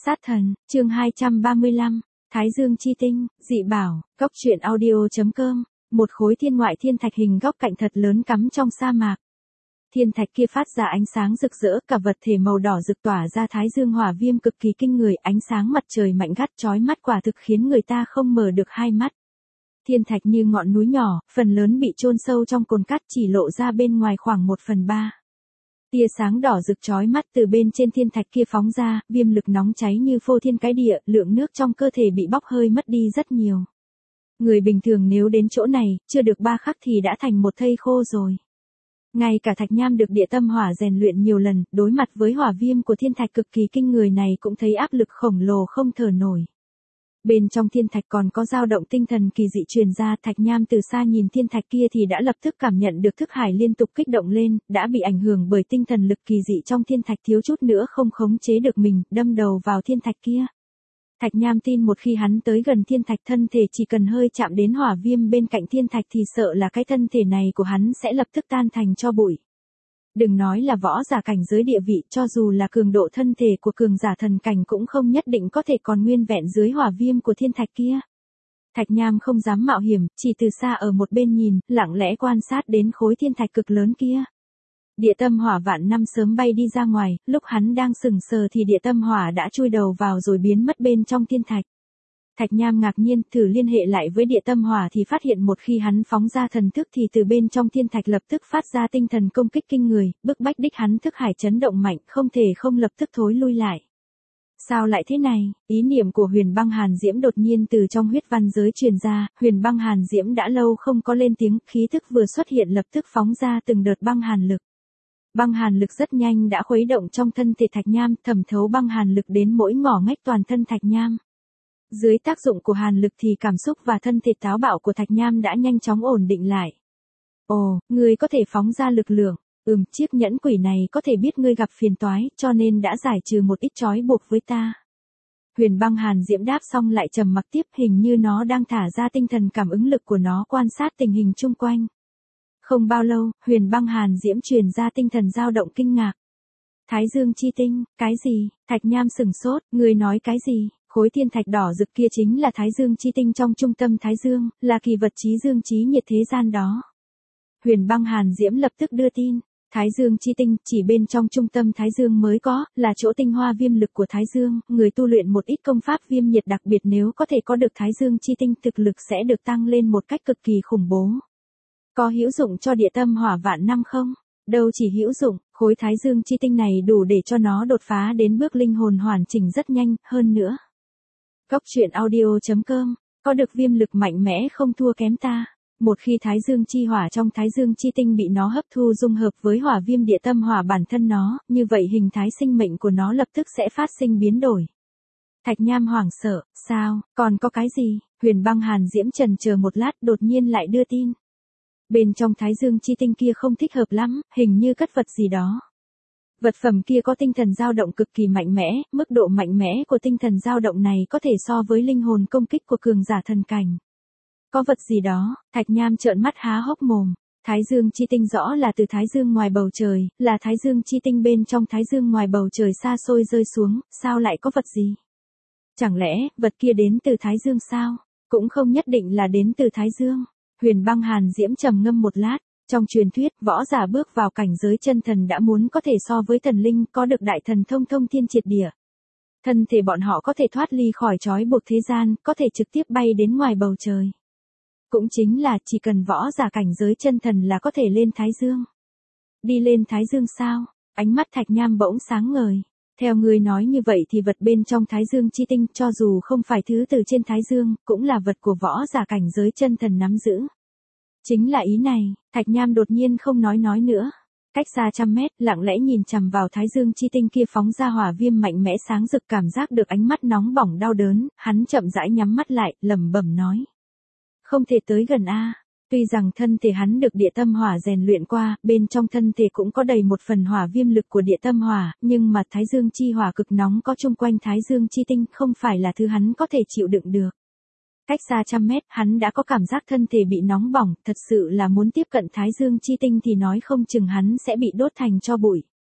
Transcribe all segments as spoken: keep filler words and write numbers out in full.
Sát thần, chương hai trăm ba mươi lăm, Thái Dương chi tinh, dị bảo, góc truyện audio.com, một khối thiên ngoại thiên thạch hình góc cạnh thật lớn cắm trong sa mạc. Thiên thạch kia phát ra ánh sáng rực rỡ, cả vật thể màu đỏ rực tỏa ra thái dương hỏa viêm cực kỳ kinh người, ánh sáng mặt trời mạnh gắt chói mắt quả thực khiến người ta không mở được hai mắt. Thiên thạch như ngọn núi nhỏ, phần lớn bị chôn sâu trong cồn cát chỉ lộ ra bên ngoài khoảng một phần ba. Tia sáng đỏ rực chói mắt từ bên trên thiên thạch kia phóng ra, viêm lực nóng cháy như phô thiên cái địa, lượng nước trong cơ thể bị bốc hơi mất đi rất nhiều. Người bình thường nếu đến chỗ này, chưa được ba khắc thì đã thành một thây khô rồi. Ngay cả Thạch Nham được địa tâm hỏa rèn luyện nhiều lần, đối mặt với hỏa viêm của thiên thạch cực kỳ kinh người này cũng thấy áp lực khổng lồ không thở nổi. Bên trong thiên thạch còn có dao động tinh thần kỳ dị truyền ra, Thạch Nham từ xa nhìn thiên thạch kia thì đã lập tức cảm nhận được thức hải liên tục kích động lên, đã bị ảnh hưởng bởi tinh thần lực kỳ dị trong thiên thạch, thiếu chút nữa không khống chế được mình, đâm đầu vào thiên thạch kia. Thạch Nham tin một khi hắn tới gần thiên thạch, thân thể chỉ cần hơi chạm đến hỏa viêm bên cạnh thiên thạch thì sợ là cái thân thể này của hắn sẽ lập tức tan thành tro bụi. Đừng nói là võ giả cảnh giới địa vị, cho dù là cường độ thân thể của cường giả thần cảnh cũng không nhất định có thể còn nguyên vẹn dưới hỏa viêm của thiên thạch kia. Thạch Nham không dám mạo hiểm, chỉ từ xa ở một bên nhìn, lặng lẽ quan sát đến khối thiên thạch cực lớn kia. Địa tâm hỏa vạn năm sớm bay đi ra ngoài, lúc hắn đang sừng sờ thì địa tâm hỏa đã chui đầu vào rồi biến mất bên trong thiên thạch. Thạch Nham ngạc nhiên, thử liên hệ lại với địa tâm hỏa thì phát hiện một khi hắn phóng ra thần thức thì từ bên trong thiên thạch lập tức phát ra tinh thần công kích kinh người, bức bách đích hắn thức hải chấn động mạnh, không thể không lập tức thối lui lại. Sao lại thế này? Ý niệm của Huyền Băng Hàn Diễm đột nhiên từ trong huyết văn giới truyền ra, Huyền Băng Hàn Diễm đã lâu không có lên tiếng, khí thức vừa xuất hiện lập tức phóng ra từng đợt băng hàn lực. Băng hàn lực rất nhanh đã khuấy động trong thân thể Thạch Nham, thẩm thấu băng hàn lực đến mỗi ngõ ngách toàn thân Thạch Nham. Dưới tác dụng của hàn lực thì cảm xúc và thân thể táo bạo của Thạch Nham đã nhanh chóng ổn định lại. Ồ, ngươi có thể phóng ra lực lượng, ừm, chiếc nhẫn quỷ này có thể biết ngươi gặp phiền toái, cho nên đã giải trừ một ít trói buộc với ta. Huyền Băng Hàn Diễm đáp xong lại trầm mặc tiếp, hình như nó đang thả ra tinh thần cảm ứng lực của nó quan sát tình hình chung quanh. Không bao lâu, Huyền Băng Hàn Diễm truyền ra tinh thần dao động kinh ngạc. Thái Dương chi tinh, cái gì? Thạch Nham sửng sốt, ngươi nói cái gì? Khối thiên thạch đỏ rực kia chính là Thái Dương chi tinh trong trung tâm Thái Dương, là kỳ vật trí dương trí nhiệt thế gian đó. Huyền Băng Hàn Diễm lập tức đưa tin, Thái Dương chi tinh chỉ bên trong trung tâm Thái Dương mới có, là chỗ tinh hoa viêm lực của Thái Dương, người tu luyện một ít công pháp viêm nhiệt đặc biệt nếu có thể có được Thái Dương chi tinh thực lực sẽ được tăng lên một cách cực kỳ khủng bố. Có hữu dụng cho địa tâm hỏa vạn năm không? Đâu chỉ hữu dụng, khối Thái Dương chi tinh này đủ để cho nó đột phá đến bước linh hồn hoàn chỉnh rất nhanh, hơn nữa. Góc truyện audio.com, có được viêm lực mạnh mẽ không thua kém ta. Một khi Thái Dương chi hỏa trong Thái Dương chi tinh bị nó hấp thu dung hợp với hỏa viêm địa tâm hỏa bản thân nó, như vậy hình thái sinh mệnh của nó lập tức sẽ phát sinh biến đổi. Thạch Nham hoảng sợ, sao, còn có cái gì? Huyền Băng Hàn Diễm chần chờ một lát đột nhiên lại đưa tin. Bên trong Thái Dương chi tinh kia không thích hợp lắm, hình như cất vật gì đó. Vật phẩm kia có tinh thần dao động cực kỳ mạnh mẽ, mức độ mạnh mẽ của tinh thần dao động này có thể so với linh hồn công kích của cường giả thần cảnh. Có vật gì đó? Thạch Nham trợn mắt há hốc mồm. Thái Dương chi tinh rõ là từ Thái Dương ngoài bầu trời, là Thái Dương chi tinh bên trong Thái Dương ngoài bầu trời xa xôi rơi xuống, sao lại có vật gì? Chẳng lẽ, vật kia đến từ Thái Dương sao? Cũng không nhất định là đến từ Thái Dương. Huyền Băng Hàn Diễm trầm ngâm một lát. Trong truyền thuyết, võ giả bước vào cảnh giới chân thần đã muốn có thể so với thần linh, có được đại thần thông thông thiên triệt địa. Thân thể bọn họ có thể thoát ly khỏi trói buộc thế gian, có thể trực tiếp bay đến ngoài bầu trời. Cũng chính là chỉ cần võ giả cảnh giới chân thần là có thể lên Thái Dương. Đi lên Thái Dương sao? Ánh mắt Thạch Nham bỗng sáng ngời. Theo ngươi nói như vậy thì vật bên trong Thái Dương chi tinh cho dù không phải thứ từ trên Thái Dương, cũng là vật của võ giả cảnh giới chân thần nắm giữ. Chính là ý này, Thạch Nham đột nhiên không nói nói nữa. Cách xa trăm mét, lặng lẽ nhìn chằm vào Thái Dương chi tinh kia phóng ra hỏa viêm mạnh mẽ sáng rực, cảm giác được ánh mắt nóng bỏng đau đớn, hắn chậm rãi nhắm mắt lại, lẩm bẩm nói. Không thể tới gần a. Tuy rằng thân thể hắn được địa tâm hỏa rèn luyện qua, bên trong thân thể cũng có đầy một phần hỏa viêm lực của địa tâm hỏa, nhưng mà Thái Dương chi hỏa cực nóng có chung quanh Thái Dương chi tinh không phải là thứ hắn có thể chịu đựng được. Cách xa trăm mét, hắn đã có cảm giác thân thể bị nóng bỏng, thật sự là muốn tiếp cận Thái Dương chi tinh thì nói không chừng hắn sẽ bị đốt thành tro bụi.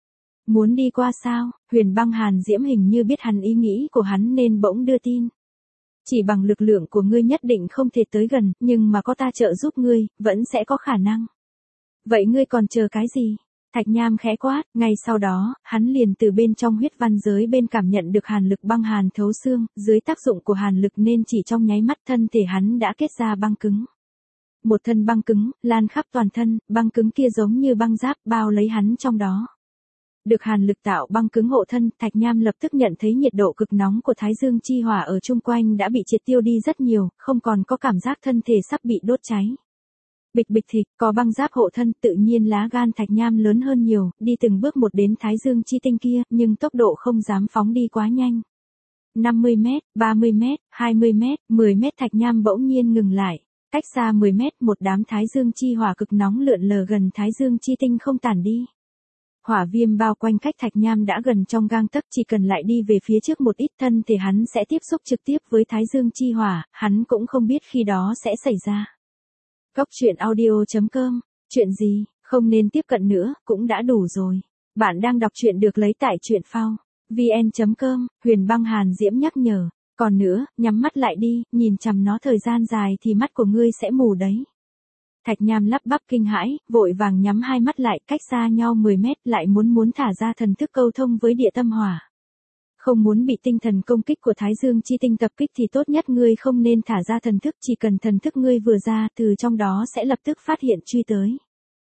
Muốn đi qua sao? Huyền băng hàn diễm hình như biết hắn ý nghĩ của hắn nên bỗng đưa tin. Chỉ bằng lực lượng của ngươi nhất định không thể tới gần, nhưng mà có ta trợ giúp ngươi, vẫn sẽ có khả năng. Vậy ngươi còn chờ cái gì? Thạch Nham khẽ quát, ngay sau đó, hắn liền từ bên trong huyết văn giới bên cảm nhận được hàn lực băng hàn thấu xương, dưới tác dụng của hàn lực nên chỉ trong nháy mắt thân thể hắn đã kết ra băng cứng. Một thân băng cứng, lan khắp toàn thân, băng cứng kia giống như băng giáp bao lấy hắn trong đó. Được hàn lực tạo băng cứng hộ thân, Thạch Nham lập tức nhận thấy nhiệt độ cực nóng của Thái Dương chi hỏa ở chung quanh đã bị triệt tiêu đi rất nhiều, không còn có cảm giác thân thể sắp bị đốt cháy. Bịch bịch thịt, có băng giáp hộ thân, tự nhiên lá gan Thạch Nham lớn hơn nhiều, đi từng bước một đến Thái Dương chi tinh kia, nhưng tốc độ không dám phóng đi quá nhanh. năm mươi mét, ba mươi mét, hai mươi mét, mười mét Thạch Nham bỗng nhiên ngừng lại. Cách xa mười mét, một đám Thái Dương chi hỏa cực nóng lượn lờ gần Thái Dương chi tinh không tản đi. Hỏa viêm bao quanh cách Thạch Nham đã gần trong gang tấc, chỉ cần lại đi về phía trước một ít thân thì hắn sẽ tiếp xúc trực tiếp với Thái Dương chi hỏa, hắn cũng không biết khi đó sẽ xảy ra. Góc truyện audio chấm com, chuyện gì, không nên tiếp cận nữa, cũng đã đủ rồi. Bạn đang đọc truyện được lấy tại truyện phao, vn chấm com, Huyền băng hàn diễm nhắc nhở. Còn nữa, nhắm mắt lại đi, nhìn chằm nó thời gian dài thì mắt của ngươi sẽ mù đấy. Thạch Nham lắp bắp kinh hãi, vội vàng nhắm hai mắt lại, cách xa nhau mười mét, lại muốn muốn thả ra thần thức câu thông với địa tâm hỏa. Không muốn bị tinh thần công kích của Thái Dương chi tinh tập kích thì tốt nhất ngươi không nên thả ra thần thức, chỉ cần thần thức ngươi vừa ra, từ trong đó sẽ lập tức phát hiện truy tới.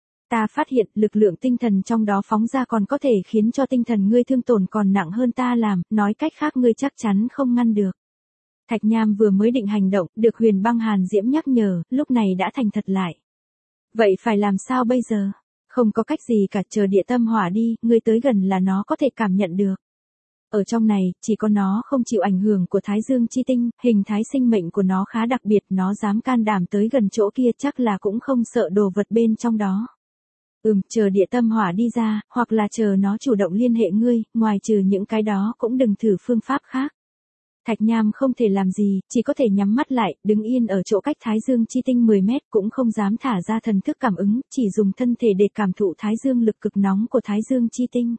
Ta phát hiện lực lượng tinh thần trong đó phóng ra còn có thể khiến cho tinh thần ngươi thương tổn còn nặng hơn ta làm, nói cách khác ngươi chắc chắn không ngăn được. Thạch Nham vừa mới định hành động, được Huyền băng hàn diễm nhắc nhở, lúc này đã thành thật lại. Vậy phải làm sao bây giờ? Không có cách gì cả, chờ địa tâm hỏa đi, ngươi tới gần là nó có thể cảm nhận được. Ở trong này, chỉ có nó không chịu ảnh hưởng của Thái Dương chi tinh, hình thái sinh mệnh của nó khá đặc biệt, nó dám can đảm tới gần chỗ kia chắc là cũng không sợ đồ vật bên trong đó. Ừm, chờ địa tâm hỏa đi ra, hoặc là chờ nó chủ động liên hệ ngươi, ngoài trừ những cái đó cũng đừng thử phương pháp khác. Thạch Nham không thể làm gì, chỉ có thể nhắm mắt lại, đứng yên ở chỗ cách Thái Dương chi tinh mười mét, cũng không dám thả ra thần thức cảm ứng, chỉ dùng thân thể để cảm thụ Thái Dương lực cực nóng của Thái Dương chi tinh.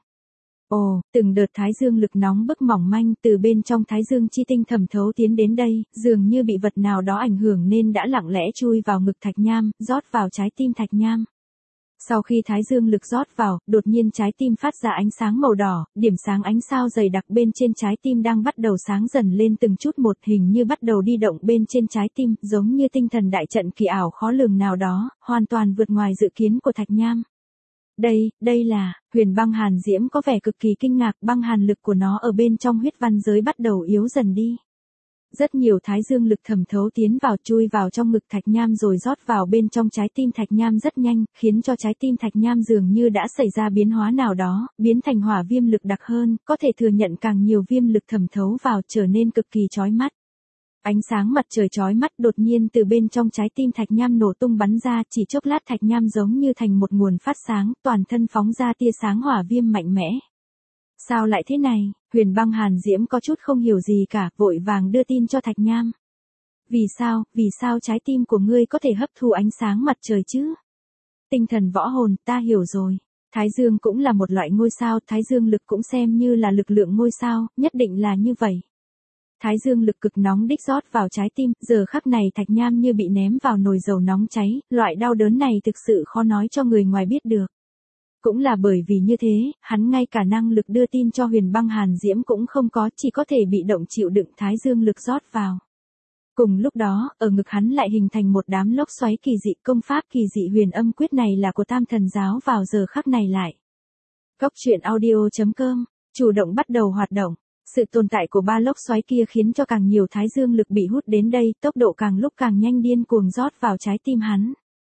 Ồ, từng đợt Thái Dương lực nóng bức mỏng manh từ bên trong Thái Dương chi tinh thẩm thấu tiến đến đây, dường như bị vật nào đó ảnh hưởng nên đã lặng lẽ chui vào ngực Thạch Nham, rót vào trái tim Thạch Nham. Sau khi Thái Dương lực rót vào, đột nhiên trái tim phát ra ánh sáng màu đỏ, điểm sáng ánh sao dày đặc bên trên trái tim đang bắt đầu sáng dần lên từng chút một, hình như bắt đầu đi động bên trên trái tim, giống như tinh thần đại trận kỳ ảo khó lường nào đó, hoàn toàn vượt ngoài dự kiến của Thạch Nham. Đây, đây là, Huyền băng hàn diễm có vẻ cực kỳ kinh ngạc, băng hàn lực của nó ở bên trong huyết văn giới bắt đầu yếu dần đi. Rất nhiều Thái Dương lực thẩm thấu tiến vào, chui vào trong ngực Thạch Nham rồi rót vào bên trong trái tim Thạch Nham rất nhanh, khiến cho trái tim Thạch Nham dường như đã xảy ra biến hóa nào đó, biến thành hỏa viêm lực đặc hơn, có thể thừa nhận càng nhiều viêm lực thẩm thấu vào, trở nên cực kỳ chói mắt. Ánh sáng mặt trời chói mắt đột nhiên từ bên trong trái tim Thạch Nham nổ tung bắn ra, chỉ chốc lát Thạch Nham giống như thành một nguồn phát sáng, toàn thân phóng ra tia sáng hỏa viêm mạnh mẽ. Sao lại thế này? Huyền băng hàn diễm có chút không hiểu gì cả, vội vàng đưa tin cho Thạch Nham. Vì sao, vì sao trái tim của ngươi có thể hấp thu ánh sáng mặt trời chứ? Tinh thần võ hồn, ta hiểu rồi. Thái Dương cũng là một loại ngôi sao, Thái Dương lực cũng xem như là lực lượng ngôi sao, nhất định là như vậy. Thái Dương lực cực nóng đích rót vào trái tim, giờ khắc này Thạch Nham như bị ném vào nồi dầu nóng cháy, loại đau đớn này thực sự khó nói cho người ngoài biết được. Cũng là bởi vì như thế, hắn ngay cả năng lực đưa tin cho Huyền băng hàn diễm cũng không có, chỉ có thể bị động chịu đựng Thái Dương lực rót vào. Cùng lúc đó, ở ngực hắn lại hình thành một đám lốc xoáy kỳ dị, công pháp kỳ dị huyền âm quyết này là của Tam Thần giáo vào giờ khắc này lại. Góc truyện audio chấm com, chủ động bắt đầu hoạt động. Sự tồn tại của ba lốc xoáy kia khiến cho càng nhiều Thái Dương lực bị hút đến đây, tốc độ càng lúc càng nhanh điên cuồng rót vào trái tim hắn.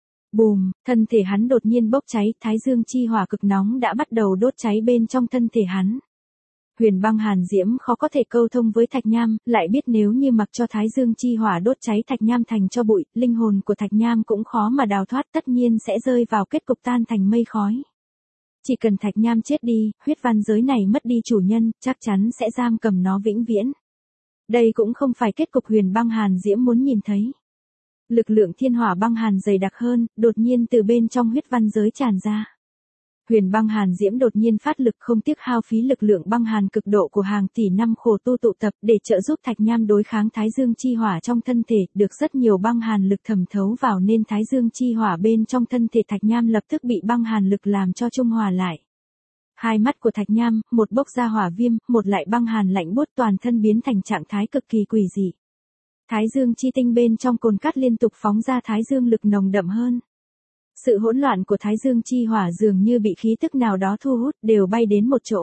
Bùm, thân thể hắn đột nhiên bốc cháy, Thái Dương chi hỏa cực nóng đã bắt đầu đốt cháy bên trong thân thể hắn. Huyền băng hàn diễm khó có thể câu thông với Thạch Nham, lại biết nếu như mặc cho Thái Dương chi hỏa đốt cháy Thạch Nham thành cho bụi, linh hồn của Thạch Nham cũng khó mà đào thoát, tất nhiên sẽ rơi vào kết cục tan thành mây khói. Chỉ cần Thạch Nham chết đi, huyết văn giới này mất đi chủ nhân, chắc chắn sẽ giam cầm nó vĩnh viễn. Đây cũng không phải kết cục Huyền băng hàn diễm muốn nhìn thấy. Lực lượng thiên hỏa băng hàn dày đặc hơn, đột nhiên từ bên trong huyết văn giới tràn ra. Huyền băng hàn diễm đột nhiên phát lực không tiếc hao phí lực lượng băng hàn cực độ của hàng tỷ năm khổ tu tụ tập để trợ giúp Thạch Nham đối kháng Thái Dương chi hỏa trong thân thể, được rất nhiều băng hàn lực thẩm thấu vào nên Thái Dương chi hỏa bên trong thân thể Thạch Nham lập tức bị băng hàn lực làm cho trung hòa lại. Hai mắt của Thạch Nham, một bốc ra hỏa viêm, một lại băng hàn lạnh buốt, toàn thân biến thành trạng thái cực kỳ quỷ dị. Thái Dương chi tinh bên trong cồn cát liên tục phóng ra Thái Dương lực nồng đậm hơn. Sự hỗn loạn của Thái Dương chi hỏa dường như bị khí tức nào đó thu hút, đều bay đến một chỗ.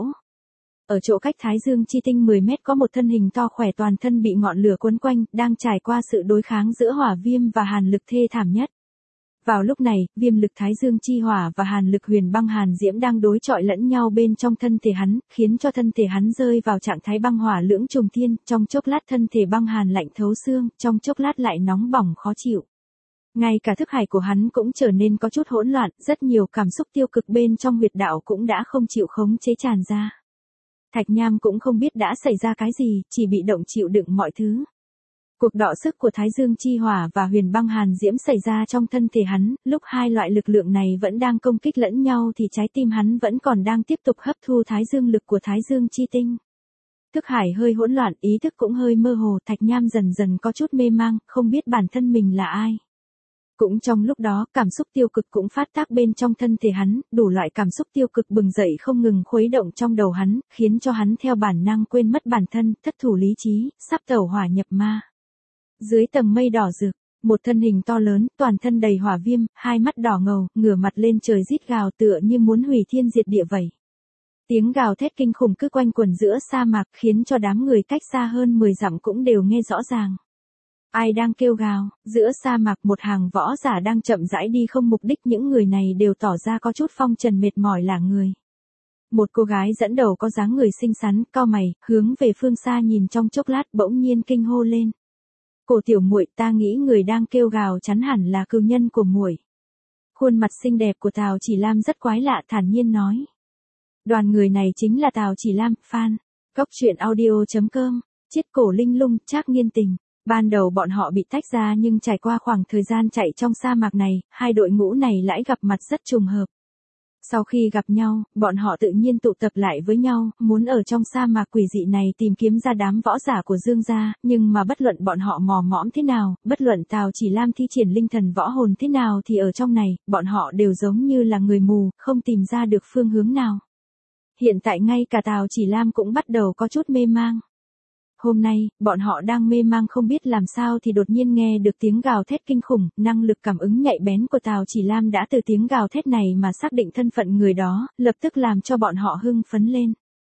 Ở chỗ cách Thái Dương chi tinh mười mét có một thân hình to khỏe, toàn thân bị ngọn lửa quấn quanh, đang trải qua sự đối kháng giữa hỏa viêm và hàn lực thê thảm nhất. Vào lúc này, viêm lực Thái Dương chi hỏa và hàn lực huyền băng hàn diễm đang đối chọi lẫn nhau bên trong thân thể hắn, khiến cho thân thể hắn rơi vào trạng thái băng hỏa lưỡng trùng thiên, trong chốc lát thân thể băng hàn lạnh thấu xương, trong chốc lát lại nóng bỏng khó chịu. Ngay cả thức hải của hắn cũng trở nên có chút hỗn loạn, rất nhiều cảm xúc tiêu cực bên trong huyệt đạo cũng đã không chịu khống chế tràn ra. Thạch Nham cũng không biết đã xảy ra cái gì, chỉ bị động chịu đựng mọi thứ. Cuộc đọ sức của Thái Dương chi hỏa và huyền băng hàn diễm xảy ra trong thân thể hắn, lúc hai loại lực lượng này vẫn đang công kích lẫn nhau thì trái tim hắn vẫn còn đang tiếp tục hấp thu Thái Dương lực của Thái Dương chi tinh. Thức hải hơi hỗn loạn, ý thức cũng hơi mơ hồ, Thạch Nham dần dần có chút mê mang, không biết bản thân mình là ai. Cũng trong lúc đó, cảm xúc tiêu cực cũng phát tác bên trong thân thể hắn, đủ loại cảm xúc tiêu cực bừng dậy không ngừng khuấy động trong đầu hắn, khiến cho hắn theo bản năng quên mất bản thân, thất thủ lý trí, sắp tẩu hỏa nhập ma. Dưới tầng mây đỏ rực, một thân hình to lớn, toàn thân đầy hỏa viêm, hai mắt đỏ ngầu, ngửa mặt lên trời rít gào tựa như muốn hủy thiên diệt địa vậy. Tiếng gào thét kinh khủng cứ quanh quẩn giữa sa mạc, khiến cho đám người cách xa hơn mười dặm cũng đều nghe rõ ràng. Ai đang kêu gào? Giữa sa mạc một hàng võ giả đang chậm rãi đi không mục đích, những người này đều tỏ ra có chút phong trần mệt mỏi lả người. Một cô gái dẫn đầu có dáng người xinh xắn, cau mày, hướng về phương xa nhìn trong chốc lát bỗng nhiên kinh hô lên. Cổ tiểu muội, ta nghĩ người đang kêu gào chắn hẳn là cừu nhân của muội. Khuôn mặt xinh đẹp của Tào Chỉ Lam rất quái lạ, thản nhiên nói. Đoàn người này chính là Tào Chỉ Lam, fan. Góc truyện audio chấm com, Chiết Cổ Linh Lung, Trác Nghiên Tình. Ban đầu bọn họ bị tách ra nhưng trải qua khoảng thời gian chạy trong sa mạc này, hai đội ngũ này lại gặp mặt rất trùng hợp. Sau khi gặp nhau, bọn họ tự nhiên tụ tập lại với nhau, muốn ở trong sa mạc quỷ dị này tìm kiếm ra đám võ giả của Dương gia, nhưng mà bất luận bọn họ mò mõm thế nào, bất luận Tào Chỉ Lam thi triển linh thần võ hồn thế nào thì ở trong này, bọn họ đều giống như là người mù, không tìm ra được phương hướng nào. Hiện tại ngay cả Tào Chỉ Lam cũng bắt đầu có chút mê mang. Hôm nay, bọn họ đang mê mang không biết làm sao thì đột nhiên nghe được tiếng gào thét kinh khủng, năng lực cảm ứng nhạy bén của Tào Chỉ Lam đã từ tiếng gào thét này mà xác định thân phận người đó, lập tức làm cho bọn họ hưng phấn lên.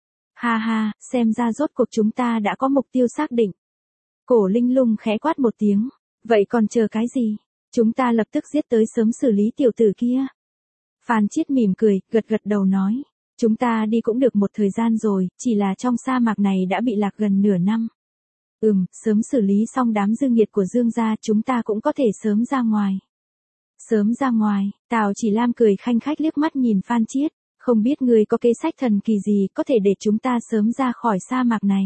Ha ha, xem ra rốt cuộc chúng ta đã có mục tiêu xác định. Cổ Linh Lung khẽ quát một tiếng, vậy còn chờ cái gì? Chúng ta lập tức giết tới sớm xử lý tiểu tử kia. Phan Chiết mỉm cười, gật gật đầu nói. Chúng ta đi cũng được một thời gian rồi, chỉ là trong sa mạc này đã bị lạc gần nửa năm. Ừm, sớm xử lý xong đám dư nghiệt của Dương gia chúng ta cũng có thể sớm ra ngoài. Sớm ra ngoài, Tào Chỉ Lam cười khanh khách liếc mắt nhìn Phan Chiết, không biết người có kế sách thần kỳ gì có thể để chúng ta sớm ra khỏi sa mạc này.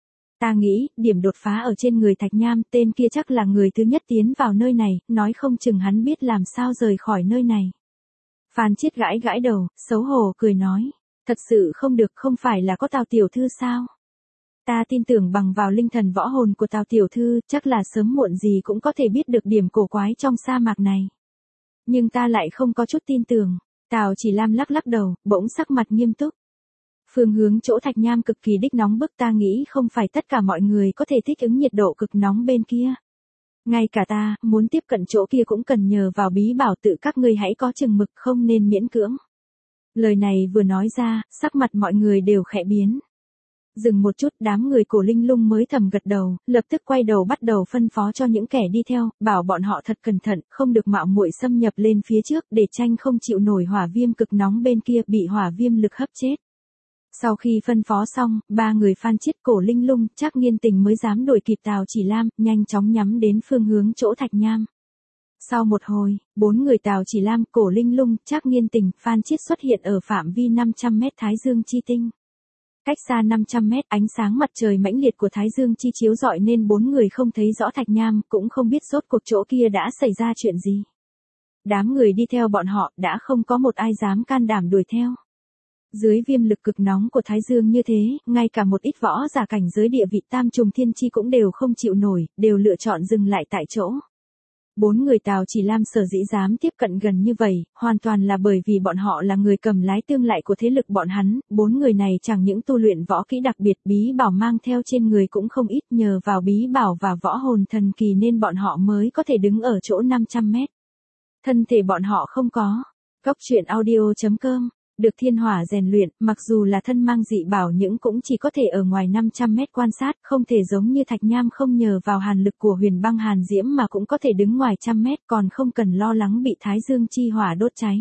Ta nghĩ, điểm đột phá ở trên người Thạch Nham, tên kia chắc là người thứ nhất tiến vào nơi này, nói không chừng hắn biết làm sao rời khỏi nơi này. Phan Chiết gãi gãi đầu, xấu hổ cười nói, thật sự không được, không phải là có Tào tiểu thư sao? Ta tin tưởng bằng vào linh thần võ hồn của Tào tiểu thư, chắc là sớm muộn gì cũng có thể biết được điểm cổ quái trong sa mạc này. Nhưng ta lại không có chút tin tưởng. Tào Chỉ Lam lắc lắc đầu, bỗng sắc mặt nghiêm túc. Phương hướng chỗ Thạch Nham cực kỳ đích nóng bức, ta nghĩ không phải tất cả mọi người có thể thích ứng nhiệt độ cực nóng bên kia. Ngay cả ta, muốn tiếp cận chỗ kia cũng cần nhờ vào bí bảo tự, các ngươi hãy có chừng mực, không nên miễn cưỡng. Lời này vừa nói ra, sắc mặt mọi người đều khẽ biến. Dừng một chút, đám người Cổ Linh Lung mới thầm gật đầu, lập tức quay đầu bắt đầu phân phó cho những kẻ đi theo, bảo bọn họ thật cẩn thận, không được mạo muội xâm nhập lên phía trước, để tranh không chịu nổi hỏa viêm cực nóng bên kia, bị hỏa viêm lực hấp chết. Sau khi phân phó xong, ba người Phan Chiết, Cổ Linh Lung, Trác Nghiên Tình mới dám đuổi kịp Tào Chỉ Lam, nhanh chóng nhắm đến phương hướng chỗ Thạch Nham. Sau một hồi, bốn người Tào Chỉ Lam, Cổ Linh Lung, Trác Nghiên Tình, Phan Chiết xuất hiện ở phạm vi năm trăm mét Thái Dương chi tinh. Cách xa năm trăm mét, ánh sáng mặt trời mãnh liệt của Thái Dương chi chiếu rọi nên bốn người không thấy rõ Thạch Nham, cũng không biết rốt cuộc chỗ kia đã xảy ra chuyện gì. Đám người đi theo bọn họ đã không có một ai dám can đảm đuổi theo. Dưới viêm lực cực nóng của Thái Dương như thế, ngay cả một ít võ giả cảnh giới địa vị tam trùng thiên chi cũng đều không chịu nổi, đều lựa chọn dừng lại tại chỗ. Bốn người Tào Chỉ Lam sở dĩ dám tiếp cận gần như vậy, hoàn toàn là bởi vì bọn họ là người cầm lái tương lại của thế lực bọn hắn, bốn người này chẳng những tu luyện võ kỹ đặc biệt bí bảo mang theo trên người cũng không ít, nhờ vào bí bảo và võ hồn thần kỳ nên bọn họ mới có thể đứng ở chỗ năm trăm mét. Thân thể bọn họ không có. Góc truyện audio chấm com được thiên hỏa rèn luyện, mặc dù là thân mang dị bảo nhưng cũng chỉ có thể ở ngoài năm trăm mét quan sát, không thể giống như Thạch Nham không nhờ vào hàn lực của huyền băng hàn diễm mà cũng có thể đứng ngoài trăm mét, còn không cần lo lắng bị Thái Dương chi hỏa đốt cháy.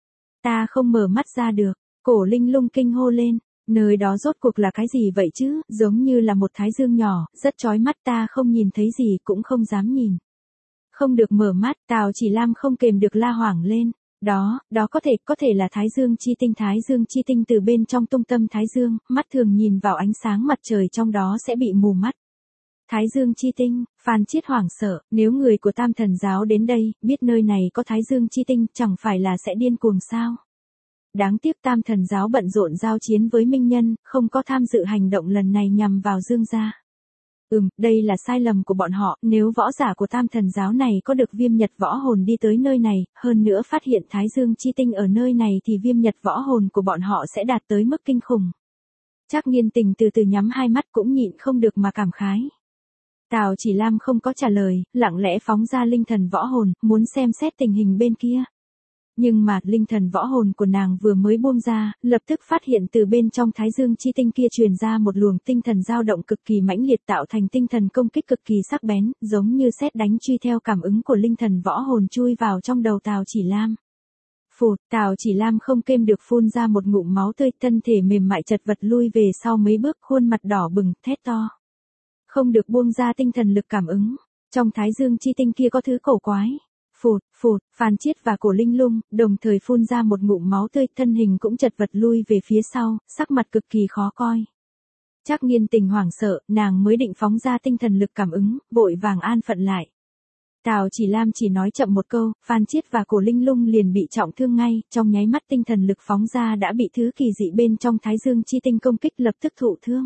Ta không mở mắt ra được, Cổ Linh Lung kinh hô lên, nơi đó rốt cuộc là cái gì vậy chứ, giống như là một thái dương nhỏ, rất chói mắt, ta không nhìn thấy gì cũng không dám nhìn. Không được mở mắt, Tào Chỉ Lam không kềm được la hoảng lên. Đó, đó có thể, có thể là Thái Dương chi tinh, Thái Dương chi tinh từ bên trong tung tâm Thái Dương, mắt thường nhìn vào ánh sáng mặt trời trong đó sẽ bị mù mắt. Thái Dương chi tinh, Phan Chiết hoảng sợ, nếu người của Tam Thần giáo đến đây, biết nơi này có Thái Dương chi tinh, chẳng phải là sẽ điên cuồng sao? Đáng tiếc Tam Thần giáo bận rộn giao chiến với Minh Nhân, không có tham dự hành động lần này nhằm vào Dương gia. Ừm, đây là sai lầm của bọn họ, nếu võ giả của Tam Thần giáo này có được viêm nhật võ hồn đi tới nơi này, hơn nữa phát hiện Thái Dương chi tinh ở nơi này thì viêm nhật võ hồn của bọn họ sẽ đạt tới mức kinh khủng. Trác Nghiên Tình từ từ nhắm hai mắt cũng nhịn không được mà cảm khái. Tào Chỉ Lam không có trả lời, lặng lẽ phóng ra linh thần võ hồn, muốn xem xét tình hình bên kia. Nhưng mà, linh thần võ hồn của nàng vừa mới buông ra, lập tức phát hiện từ bên trong Thái Dương chi tinh kia truyền ra một luồng tinh thần dao động cực kỳ mãnh liệt tạo thành tinh thần công kích cực kỳ sắc bén, giống như sét đánh truy theo cảm ứng của linh thần võ hồn chui vào trong đầu Tào Chỉ Lam. Phụt, Tào Chỉ Lam không kềm được phun ra một ngụm máu tươi, thân thể mềm mại chật vật lui về sau mấy bước, khuôn mặt đỏ bừng, thét to. Không được buông ra tinh thần lực cảm ứng, trong Thái Dương chi tinh kia có thứ cổ quái. Phụt, phụt, Phan Chiết và Cổ Linh Lung, đồng thời phun ra một ngụm máu tươi, thân hình cũng chật vật lui về phía sau, sắc mặt cực kỳ khó coi. Trác Nghiên Tình hoảng sợ, nàng mới định phóng ra tinh thần lực cảm ứng, vội vàng an phận lại. Tào Chỉ Lam chỉ nói chậm một câu, Phan Chiết và Cổ Linh Lung liền bị trọng thương ngay, trong nháy mắt tinh thần lực phóng ra đã bị thứ kỳ dị bên trong Thái Dương chi tinh công kích lập tức thụ thương.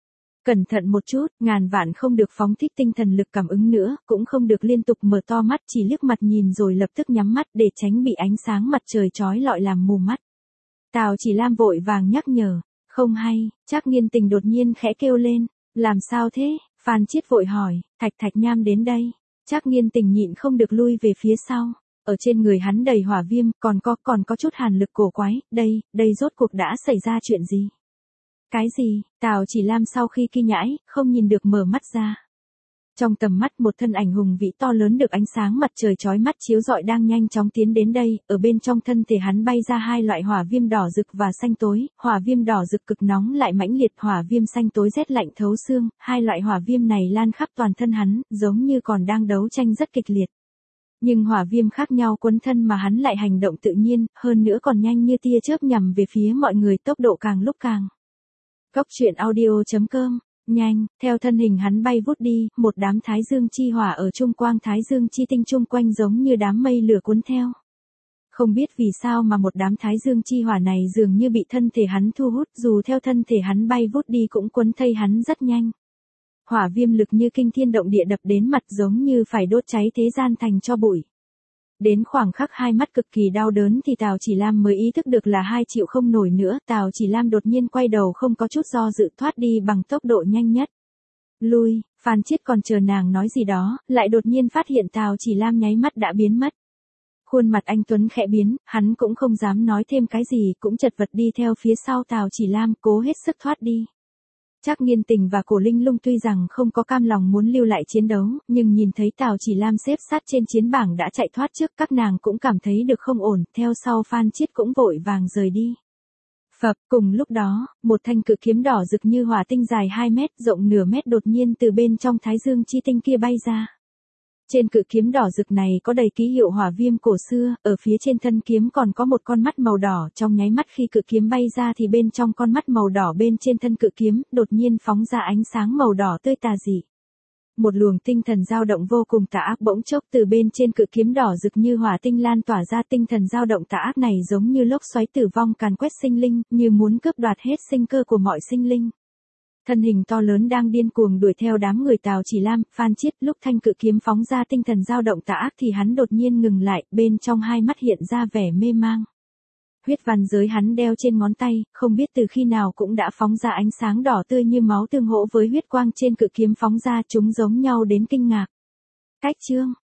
Cẩn thận một chút, ngàn vạn không được phóng thích tinh thần lực cảm ứng nữa, cũng không được liên tục mở to mắt, chỉ liếc mặt nhìn rồi lập tức nhắm mắt để tránh bị ánh sáng mặt trời chói lọi làm mù mắt. Tào Chỉ Lam vội vàng nhắc nhở, không hay, Trác Nghiên Tình đột nhiên khẽ kêu lên, làm sao thế, Phan Chiết vội hỏi, Thạch Thạch Nham đến đây, Trác Nghiên Tình nhịn không được lui về phía sau, ở trên người hắn đầy hỏa viêm, còn có, còn có chút hàn lực cổ quái, đây, đây rốt cuộc đã xảy ra chuyện gì? Cái gì? Tào Chỉ Lam sau khi kinh nhãi, không nhìn được mở mắt ra. Trong tầm mắt một thân ảnh hùng vĩ to lớn được ánh sáng mặt trời chói mắt chiếu rọi đang nhanh chóng tiến đến đây, ở bên trong thân thể hắn bay ra hai loại hỏa viêm đỏ rực và xanh tối, hỏa viêm đỏ rực cực nóng lại mãnh liệt, hỏa viêm xanh tối rét lạnh thấu xương, hai loại hỏa viêm này lan khắp toàn thân hắn, giống như còn đang đấu tranh rất kịch liệt. Nhưng hỏa viêm khác nhau quấn thân mà hắn lại hành động tự nhiên, hơn nữa còn nhanh như tia chớp nhằm về phía mọi người, tốc độ càng lúc càng. Góc truyện audio chấm com, nhanh, theo thân hình hắn bay vút đi, một đám Thái Dương chi hỏa ở trung quang Thái Dương chi tinh chung quanh giống như đám mây lửa cuốn theo. Không biết vì sao mà một đám Thái Dương chi hỏa này dường như bị thân thể hắn thu hút, dù theo thân thể hắn bay vút đi cũng cuốn thây hắn rất nhanh. Hỏa viêm lực như kinh thiên động địa đập đến mặt giống như phải đốt cháy thế gian thành tro bụi. Đến khoảng khắc hai mắt cực kỳ đau đớn thì Tào Chỉ Lam mới ý thức được là hai chịu không nổi nữa, Tào Chỉ Lam đột nhiên quay đầu không có chút do dự thoát đi bằng tốc độ nhanh nhất. Lui, Phan Chiết còn chờ nàng nói gì đó, lại đột nhiên phát hiện Tào Chỉ Lam nháy mắt đã biến mất. Khuôn mặt anh Tuấn khẽ biến, hắn cũng không dám nói thêm cái gì, cũng chật vật đi theo phía sau Tào Chỉ Lam, cố hết sức thoát đi. Trác Nghiên Tình và Cổ Linh Lung tuy rằng không có cam lòng muốn lưu lại chiến đấu, nhưng nhìn thấy Tào Chỉ Lam xếp sát trên chiến bảng đã chạy thoát trước, các nàng cũng cảm thấy được không ổn, theo sau Phan Chiết cũng vội vàng rời đi. Phập, cùng lúc đó, một thanh cự kiếm đỏ rực như hỏa tinh dài hai mét, rộng nửa mét đột nhiên từ bên trong Thái Dương chi tinh kia bay ra. Trên cự kiếm đỏ rực này có đầy ký hiệu hỏa viêm cổ xưa, ở phía trên thân kiếm còn có một con mắt màu đỏ, trong nháy mắt khi cự kiếm bay ra thì bên trong con mắt màu đỏ bên trên thân cự kiếm, đột nhiên phóng ra ánh sáng màu đỏ tươi tà dị. Một luồng tinh thần dao động vô cùng tà ác bỗng chốc từ bên trên cự kiếm đỏ rực như hỏa tinh lan tỏa ra, tinh thần dao động tà ác này giống như lốc xoáy tử vong càn quét sinh linh, như muốn cướp đoạt hết sinh cơ của mọi sinh linh. Thân hình to lớn đang điên cuồng đuổi theo đám người Tào Chỉ Lam, Phan Chiết, lúc thanh cự kiếm phóng ra tinh thần dao động tà ác thì hắn đột nhiên ngừng lại, bên trong hai mắt hiện ra vẻ mê mang. Huyết văn giới hắn đeo trên ngón tay, không biết từ khi nào cũng đã phóng ra ánh sáng đỏ tươi như máu tương hỗ với huyết quang trên cự kiếm phóng ra, chúng giống nhau đến kinh ngạc. Cách chương